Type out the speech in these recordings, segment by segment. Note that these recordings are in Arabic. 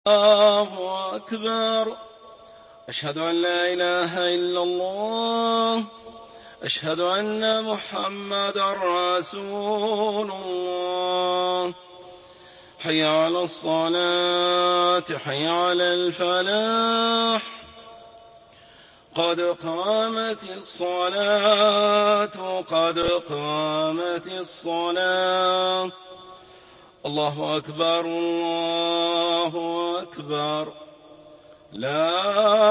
الله أكبر. أشهد أن لا إله إلا الله. أشهد أن محمدا رسول الله. حي على الصلاة، حي على الفلاح، قد قامت الصلاة، قد قامت الصلاة. الله أكبر، الله أكبر، لا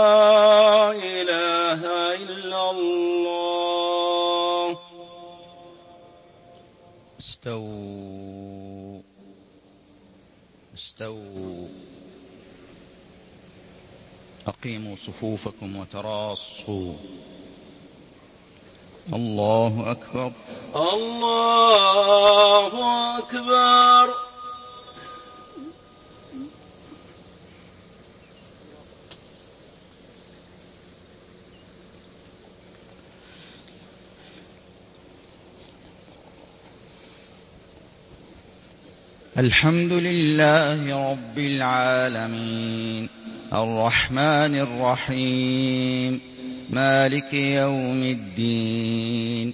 إله إلا الله. استووا استووا، أقيموا صفوفكم وتراصوا. الله أكبر، الله أكبر. الحمد لله رب العالمين، الرحمن الرحيم، مالك يوم الدين.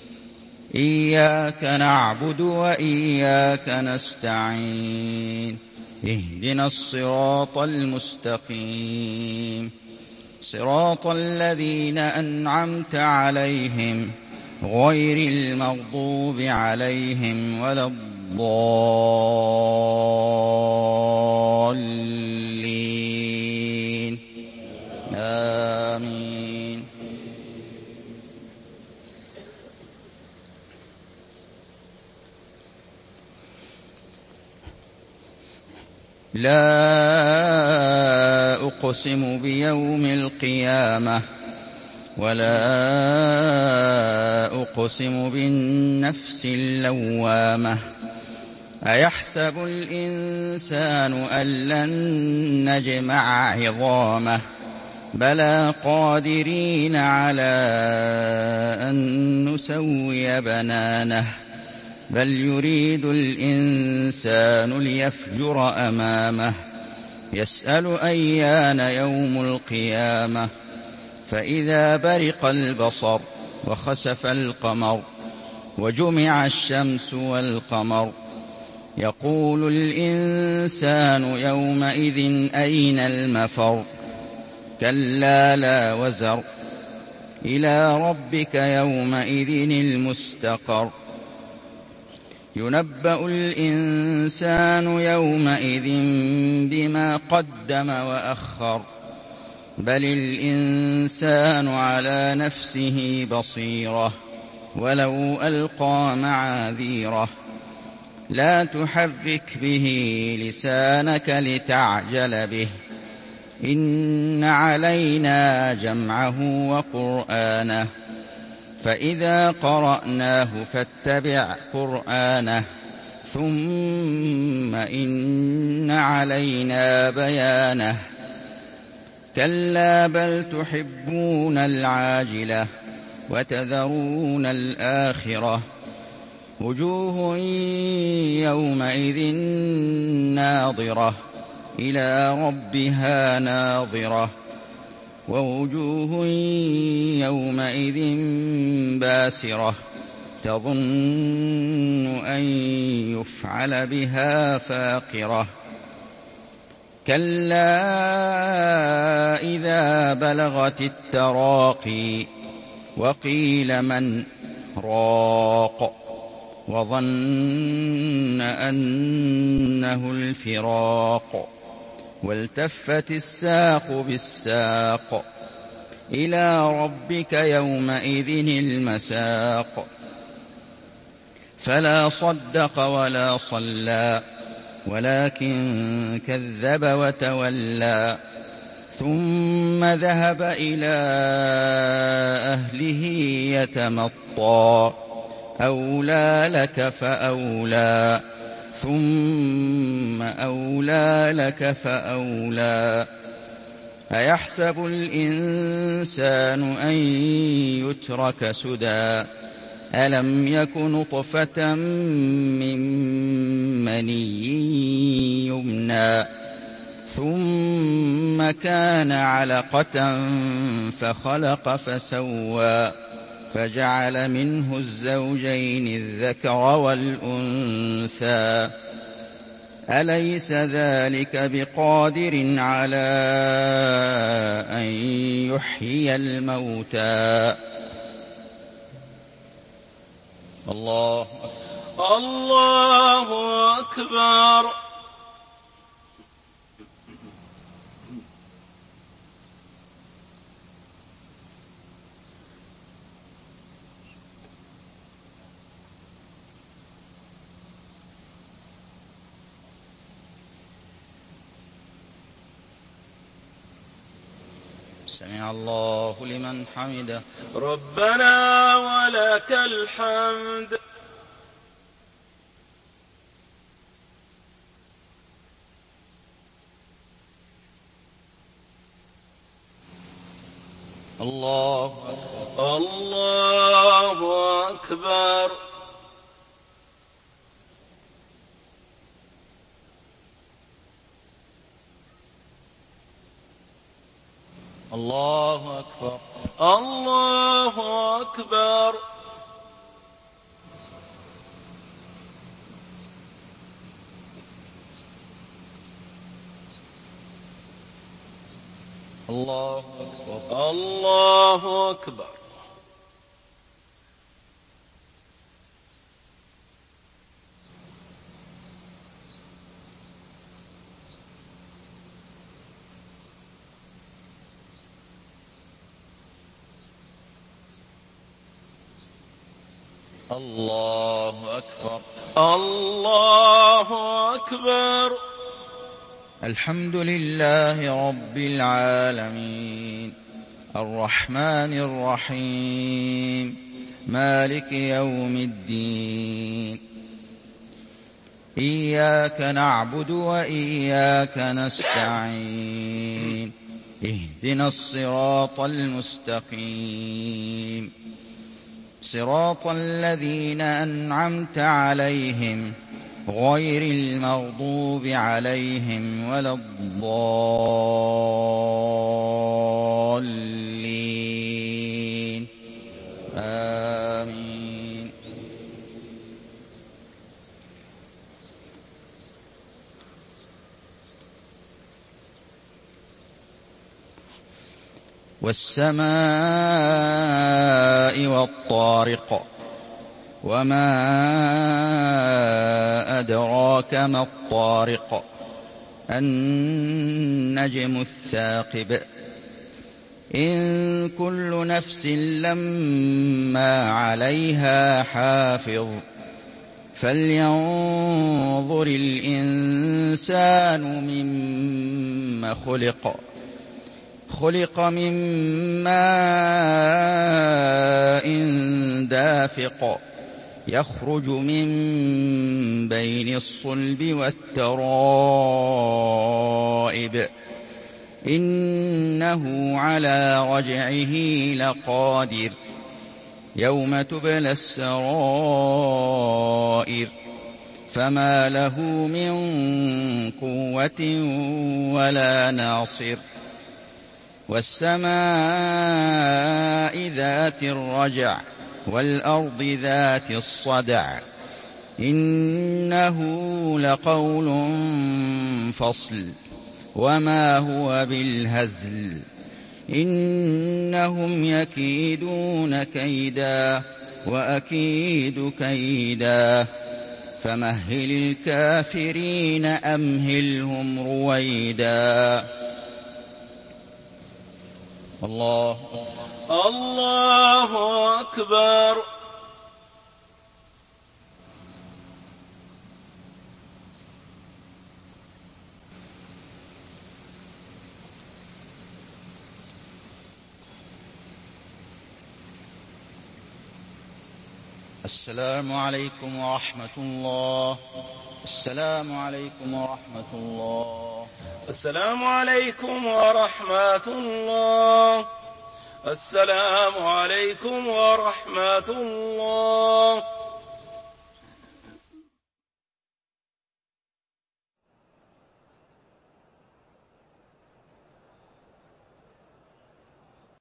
إياك نعبد وإياك نستعين، اهدنا الصراط المستقيم، صراط الذين أنعمت عليهم غير المغضوب عليهم ولا الضالين. آمين. لا أقسم بيوم القيامة، ولا أقسم بالنفس اللوامة. أيحسب الإنسان أن لن نجمع عظامه؟ بلى قادرين على أن نسوي بنانه. بل يريد الإنسان ليفجر أمامه. يسأل أيان يوم القيامة. فإذا برق البصر وخسف القمر وجمع الشمس والقمر، يقول الإنسان يومئذ أين المفر؟ كلا لا وزر، إلى ربك يومئذ المستقر. ينبأ الإنسان يومئذ بما قدم وأخر. بل الإنسان على نفسه بصيرة، ولو ألقى معاذيره. لا تحرك به لسانك لتعجل به. إن علينا جمعه وقرآنه، فإذا قرأناه فاتبع قرآنه. ثم إن علينا بيانه. كلا بل تحبون العاجلة وتذرون الآخرة. وجوه يومئذ ناظرة، إلى ربها ناظرة. ووجوه يومئذ باسرة، تظن أن يفعل بها فاقرة. كلا إذا بلغت التراقي وقيل من راق، وظن أنه الفراق. والتفت الساق بالساق، إلى ربك يومئذ المساق. فلا صدق ولا صلى، ولكن كذب وتولى. ثم ذهب إلى أهله يتمطى. أولى لك فأولى، ثم أولى لك فأولى. أيحسب الإنسان أن يترك سدى؟ ألم يك نطفة من مني يمنى ثم كان علقة فخلق فسوى فجعل منه الزوجين الذكر والأنثى أليس ذلك بقادر على أن يحيي الموتى الله أكبر. سمع الله لمن حمده ربنا ولك الحمد. الله أكبر. الله أكبر. الله أكبر. الله أكبر. الله أكبر. الله أكبر. الله أكبر. الحمد لله رب العالمين الرحمن الرحيم مالك يوم الدين إياك نعبد وإياك نستعين اهدنا الصراط المستقيم صراط الذين أنعمت عليهم غير المغضوب عليهم ولا الضالين آمين. والسماء والطارق وما أدراك ما الطارق النجم الثاقب إن كل نفس لما عليها حافظ فلينظر الإنسان مما خلق من ماء دافق يخرج من بين الصلب والترائب إنه على رجعه لقادر يوم تبلى السرائر فما له من قوة ولا ناصر والسماء ذات الرجع والأرض ذات الصدع إنه لقول فصل وما هو بالهزل إنهم يكيدون كيدا وأكيد كيدا فمهل الكافرين أمهلهم رويدا. الله أكبر. السلام عليكم ورحمة الله. السلام عليكم ورحمة الله. السلام عليكم ورحمة الله. السلام عليكم ورحمة الله.